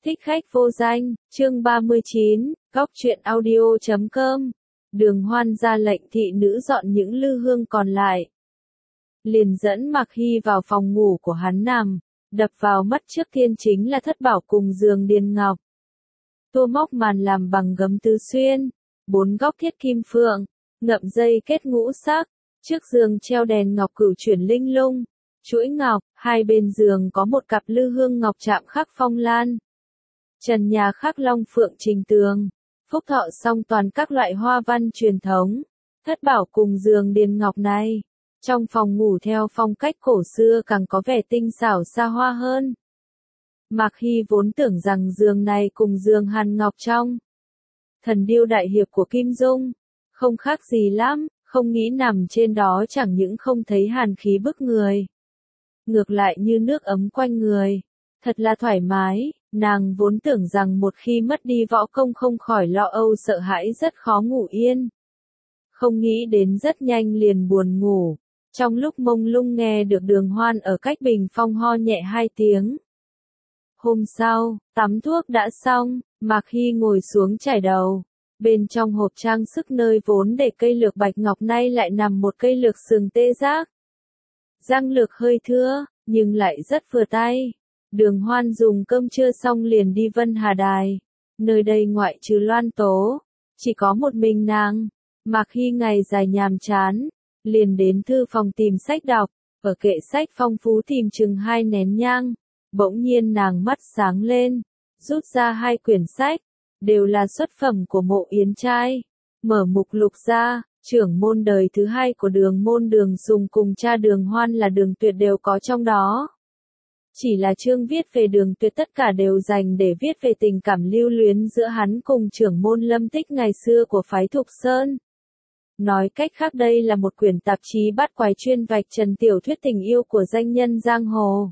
Thích khách vô danh, chương 39, góc truyện audio.com. Đường Hoan ra lệnh thị nữ dọn những lư hương còn lại. Liền dẫn Mạc Hy vào phòng ngủ của hắn nằm, đập vào mắt trước tiên chính là thất bảo cùng giường điền ngọc. Tua móc màn làm bằng gấm tứ xuyên, 4 góc thiết kim phượng, ngậm dây kết ngũ sắc, trước giường treo đèn ngọc cửu chuyển linh lung, chuỗi ngọc, hai bên giường có một cặp lư hương ngọc chạm khắc phong lan. Trần nhà khắc long phượng trình tường, phúc thọ song toàn các loại hoa văn truyền thống. Thất bảo cùng giường điền ngọc này, trong phòng ngủ theo phong cách cổ xưa càng có vẻ tinh xảo xa hoa hơn. Mạc Hy vốn tưởng rằng giường này cùng giường hàn ngọc trong Thần Điêu Đại Hiệp của Kim Dung, không khác gì lắm, không nghĩ nằm trên đó chẳng những không thấy hàn khí bức người. Ngược lại như nước ấm quanh người, thật là thoải mái, nàng vốn tưởng rằng một khi mất đi võ công không khỏi lo âu sợ hãi rất khó ngủ yên. Không nghĩ đến rất nhanh liền buồn ngủ, trong lúc mông lung nghe được Đường Hoan ở cách bình phong ho nhẹ 2 tiếng. Hôm sau, tắm thuốc đã xong, Mạc Hy ngồi xuống chải đầu. Bên trong hộp trang sức nơi vốn để cây lược bạch ngọc nay lại nằm một cây lược sừng tê giác. Răng lược hơi thưa, nhưng lại rất vừa tay. Đường Hoan dùng cơm trưa xong liền đi Vân Hà Đài. Nơi đây ngoại trừ Loan Tố, chỉ có một mình nàng. Mạc Hy ngày dài nhàm chán, liền đến thư phòng tìm sách đọc, ở kệ sách phong phú tìm chừng 2 nén nhang. Bỗng nhiên nàng mắt sáng lên, rút ra 2 quyển sách, đều là xuất phẩm của Mộ Yến trai. Mở mục lục ra, trưởng môn đời thứ 2 của Đường môn Đường Sùng cùng cha Đường Hoan là Đường Tuyệt đều có trong đó. Chỉ là chương viết về Đường Tuyệt tất cả đều dành để viết về tình cảm lưu luyến giữa hắn cùng trưởng môn Lâm Tích ngày xưa của phái Thục Sơn. Nói cách khác đây là một quyển tạp chí bát quái chuyên vạch trần tiểu thuyết tình yêu của danh nhân giang hồ.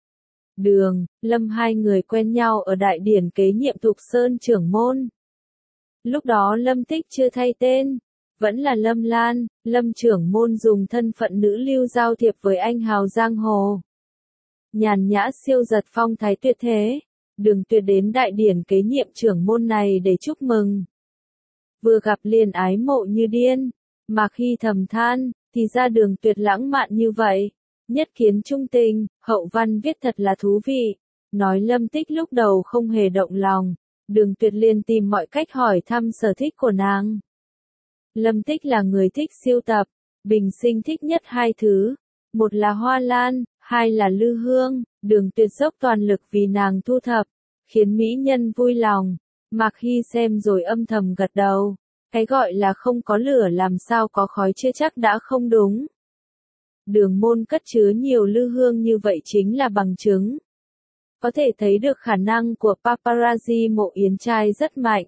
Đường, Lâm hai người quen nhau ở đại điển kế nhiệm Thục Sơn trưởng môn. Lúc đó Lâm Tích chưa thay tên, vẫn là Lâm Lan, Lâm trưởng môn dùng thân phận nữ lưu giao thiệp với anh hào giang hồ. Nhàn nhã siêu giật phong thái tuyệt thế, Đường Tuyệt đến đại điển kế nhiệm trưởng môn này để chúc mừng. Vừa gặp liền ái mộ như điên, Mạc Hy thầm than, thì ra Đường Tuyệt lãng mạn như vậy. Nhất kiến trung tình, hậu văn viết thật là thú vị. Nói Lâm Tích lúc đầu không hề động lòng, Đường Tuyệt liền tìm mọi cách hỏi thăm sở thích của nàng. Lâm Tích là người thích siêu tập, bình sinh thích nhất 2 thứ. Một là hoa lan, 2 là lư hương. Đường Tuyệt dốc toàn lực vì nàng thu thập, khiến mỹ nhân vui lòng. Mạc Hy xem rồi âm thầm gật đầu. Cái gọi là không có lửa làm sao có khói chưa chắc đã không đúng. Đường môn cất chứa nhiều lư hương như vậy chính là bằng chứng. Có thể thấy được khả năng của paparazzi Mộ Yến trai rất mạnh.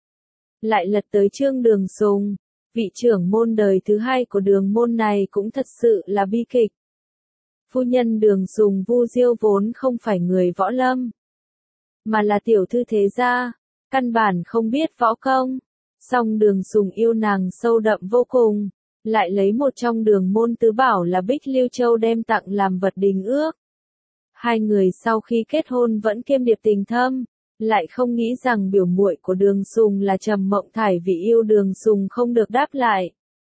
Lại lật tới chương Đường Sùng, vị trưởng môn đời thứ 2 của Đường môn này cũng thật sự là bi kịch. Phu nhân Đường Sùng Vu Diêu vốn không phải người võ lâm, mà là tiểu thư thế gia, căn bản không biết võ công. Song Đường Sùng yêu nàng sâu đậm vô cùng, lại lấy một trong Đường môn tứ bảo là Bích Lưu Châu đem tặng làm vật đình ước. 2 người sau khi kết hôn vẫn kiêm điệp tình thâm, lại không nghĩ rằng biểu muội của Đường Sùng là Trầm Mộng Thải vì yêu Đường Sùng không được đáp lại,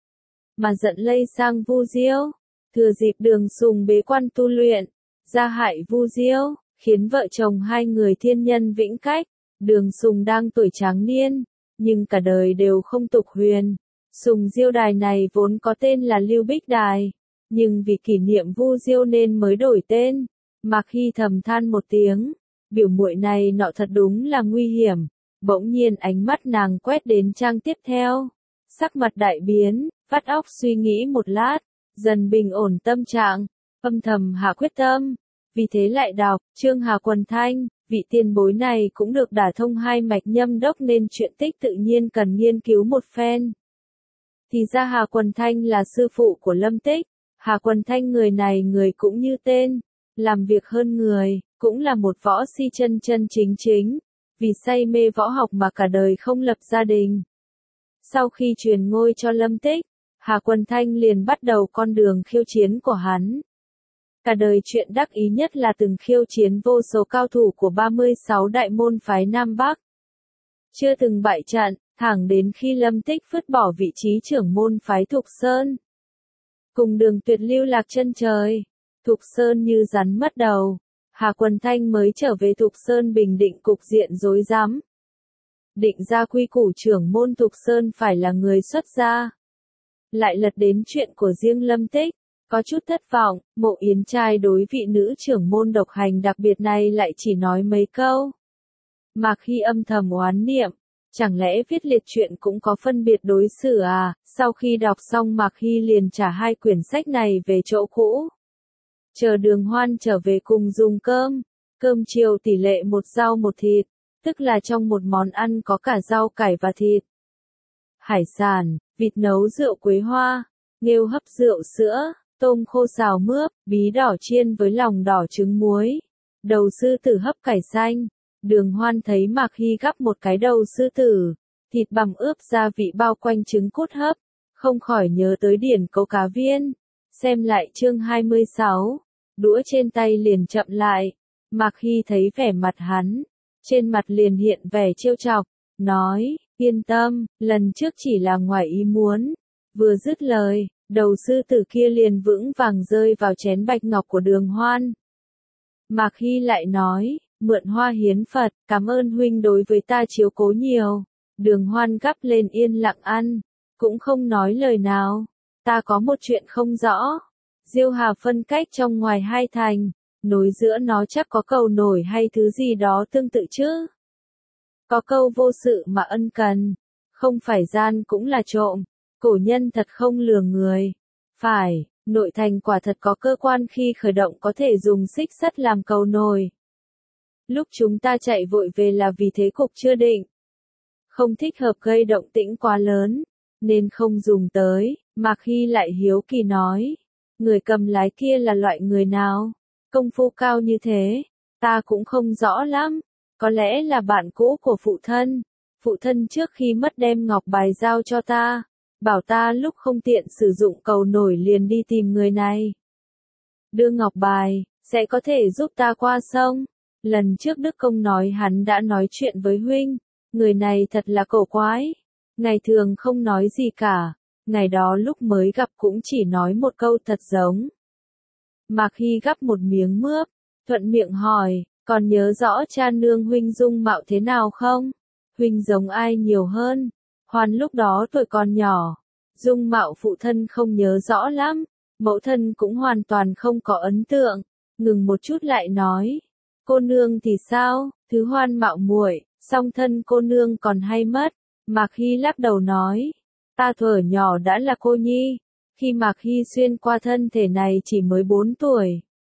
mà giận lây sang Vu Diêu, thừa dịp Đường Sùng bế quan tu luyện, gia hại Vu Diêu, khiến vợ chồng 2 người thiên nhân vĩnh cách. Đường Sùng đang tuổi tráng niên, nhưng cả đời đều không tục huyền. Sùng Diêu đài này vốn có tên là Lưu Bích Đài, nhưng vì kỷ niệm Vu Diêu nên mới đổi tên. Mạc Hy thầm than một tiếng, biểu muội này nọ thật đúng là nguy hiểm. Bỗng nhiên ánh mắt nàng quét đến trang tiếp theo, sắc mặt đại biến, vắt óc suy nghĩ một lát, dần bình ổn tâm trạng, âm thầm hạ quyết tâm. Vì thế lại đọc, Trương Hà Quần Thanh, vị tiền bối này cũng được đả thông 2 mạch nhâm đốc nên chuyện tích tự nhiên cần nghiên cứu một phen. Thì ra Hà Quần Thanh là sư phụ của Lâm Tích. Hà Quần Thanh người này người cũng như tên, làm việc hơn người, cũng là một võ si chân chân chính chính, vì say mê võ học mà cả đời không lập gia đình. Sau khi truyền ngôi cho Lâm Tích, Hà Quần Thanh liền bắt đầu con đường khiêu chiến của hắn. Cả đời chuyện đắc ý nhất là từng khiêu chiến vô số cao thủ của 36 đại môn phái Nam Bắc. Chưa từng bại trận, thẳng đến khi Lâm Tích vứt bỏ vị trí trưởng môn phái Thục Sơn. Cùng Đường Tuyệt lưu lạc chân trời, Thục Sơn như rắn mất đầu. Hà Quần Thanh mới trở về Thục Sơn bình định cục diện rối rắm. Định ra quy củ trưởng môn Thục Sơn phải là người xuất gia. Lại lật đến chuyện của riêng Lâm Tích, có chút thất vọng, Mộ Yến trai đối vị nữ trưởng môn độc hành đặc biệt này lại chỉ nói mấy câu. Mạc Hy âm thầm oán niệm, chẳng lẽ viết liệt truyện cũng có phân biệt đối xử à? Sau khi đọc xong Mạc Hy liền trả 2 quyển sách này về chỗ cũ. Chờ Đường Hoan trở về cùng dùng cơm. Cơm chiều tỷ lệ 1 rau 1 thịt, tức là trong một món ăn có cả rau cải và thịt. Hải sản, vịt nấu rượu quế hoa, nghêu hấp rượu sữa, tôm khô xào mướp, bí đỏ chiên với lòng đỏ trứng muối, đầu sư tử hấp cải xanh. Đường Hoan thấy Mạc Hy gắp một cái đầu sư tử, thịt bằm ướp gia vị bao quanh trứng cút hấp, không khỏi nhớ tới điển câu cá viên. Xem lại chương 26, đũa trên tay liền chậm lại. Mạc Hy thấy vẻ mặt hắn, trên mặt liền hiện vẻ trêu chọc, nói, yên tâm, lần trước chỉ là ngoài ý muốn. Vừa dứt lời, đầu sư tử kia liền vững vàng rơi vào chén bạch ngọc của Đường Hoan. Mạc Hy lại nói, mượn hoa hiến Phật, cảm ơn huynh đối với ta chiếu cố nhiều. Đường Hoan gắp lên yên lặng ăn, cũng không nói lời nào. Ta có một chuyện không rõ. Diêu Hà phân cách trong ngoài 2 thành, nối giữa nó chắc có cầu nổi hay thứ gì đó tương tự chứ. Có câu vô sự mà ân cần, không phải gian cũng là trộm, cổ nhân thật không lừa người. Phải, nội thành quả thật có cơ quan khi khởi động có thể dùng xích sắt làm cầu nổi. Lúc chúng ta chạy vội về là vì thế cục chưa định. Không thích hợp gây động tĩnh quá lớn, nên không dùng tới. Mạc Hy lại hiếu kỳ nói, người cầm lái kia là loại người nào? Công phu cao như thế, ta cũng không rõ lắm. Có lẽ là bạn cũ của phụ thân. Phụ thân trước khi mất đem ngọc bài giao cho ta, bảo ta lúc không tiện sử dụng cầu nổi liền đi tìm người này. Đưa ngọc bài, sẽ có thể giúp ta qua sông. Lần trước Đức Công nói hắn đã nói chuyện với huynh, người này thật là cổ quái. Ngày thường không nói gì cả, ngày đó lúc mới gặp cũng chỉ nói một câu thật giống. Mạc Hy gắp một miếng mướp, thuận miệng hỏi, còn nhớ rõ cha nương huynh dung mạo thế nào không? Huynh giống ai nhiều hơn? Hoan lúc đó tuổi còn nhỏ, dung mạo phụ thân không nhớ rõ lắm, mẫu thân cũng hoàn toàn không có ấn tượng. Ngừng một chút lại nói, cô nương thì sao? Thứ Hoan mạo muội, song thân cô nương còn hay mất. Mạc Hy lắc đầu nói, ta thuở nhỏ đã là cô nhi, khi Mạc Hy xuyên qua thân thể này chỉ mới 4 tuổi.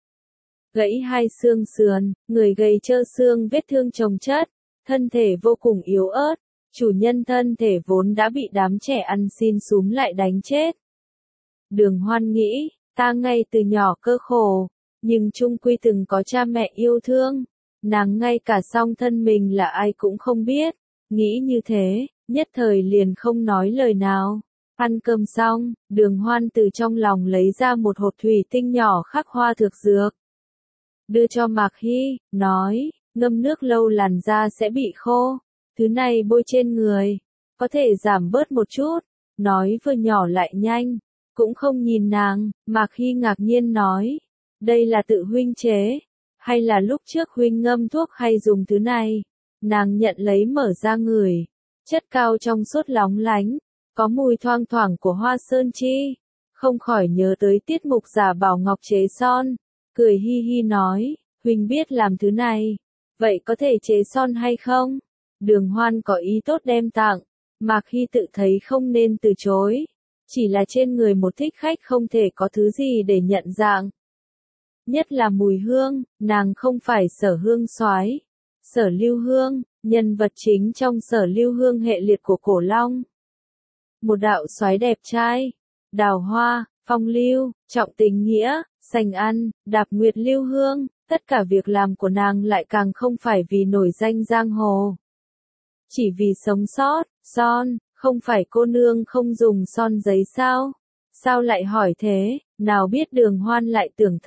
Gãy 2 xương sườn, người gầy trơ xương vết thương chồng chất, thân thể vô cùng yếu ớt, chủ nhân thân thể vốn đã bị đám trẻ ăn xin súm lại đánh chết. Đường Hoan nghĩ, ta ngay từ nhỏ cơ khổ, nhưng chung quy từng có cha mẹ yêu thương, nàng ngay cả song thân mình là ai cũng không biết, nghĩ như thế, nhất thời liền không nói lời nào. Ăn cơm xong, Đường Hoan từ trong lòng lấy ra một hộp thủy tinh nhỏ khắc hoa thực dược. Đưa cho Mạc Hy, nói, ngâm nước lâu làn da sẽ bị khô, thứ này bôi trên người, có thể giảm bớt một chút. Nói vừa nhỏ lại nhanh, cũng không nhìn nàng, Mạc Hy ngạc nhiên nói, đây là tự huynh chế, hay là lúc trước huynh ngâm thuốc hay dùng thứ này? Nàng nhận lấy mở ra ngửi, chất cao trong suốt lóng lánh, có mùi thoang thoảng của hoa sơn chi, không khỏi nhớ tới tiết mục giả bảo ngọc chế son, cười hi hi nói, huynh biết làm thứ này, vậy có thể chế son hay không? Đường Hoan có ý tốt đem tặng, Mạc Hy tự thấy không nên từ chối, chỉ là trên người một thích khách không thể có thứ gì để nhận dạng. Nhất là mùi hương, nàng không phải Sở Hương soái, Sở Lưu Hương, nhân vật chính trong Sở Lưu Hương hệ liệt của Cổ Long. Một đạo soái đẹp trai, đào hoa, phong lưu, trọng tình nghĩa, sành ăn, đạp nguyệt lưu hương, tất cả việc làm của nàng lại càng không phải vì nổi danh giang hồ. Chỉ vì sống sót, son, không phải cô nương không dùng son giấy sao? Sao lại hỏi thế, nào biết Đường Hoan lại tưởng thật.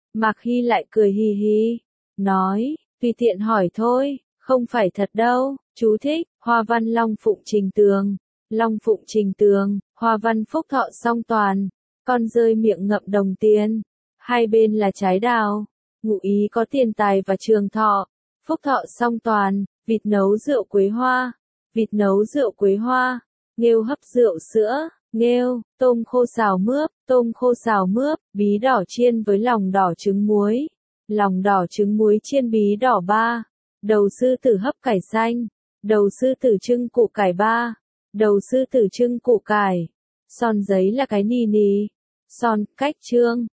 Mạc Hy lại cười hì hì, nói, tùy tiện hỏi thôi, không phải thật đâu. Chú thích, hoa văn long phụng trình tường. Long phụng trình tường, hoa văn phúc thọ song toàn. Con rơi miệng ngậm đồng tiền. Hai bên là trái đào. Ngụ ý có tiền tài và trường thọ. Phúc thọ song toàn, vịt nấu rượu quế hoa. Vịt nấu rượu quế hoa. Nghêu hấp rượu sữa. Nghêu, tôm khô xào mướp. Tôm khô xào mướp, bí đỏ chiên với lòng đỏ trứng muối. Lòng đỏ trứng muối chiên bí đỏ 3. Đầu sư tử hấp cải xanh. Đầu sư tử trưng củ cải 3. Đầu sư tử trưng củ cải. Son giấy là cái nì nì. Son, cách trương.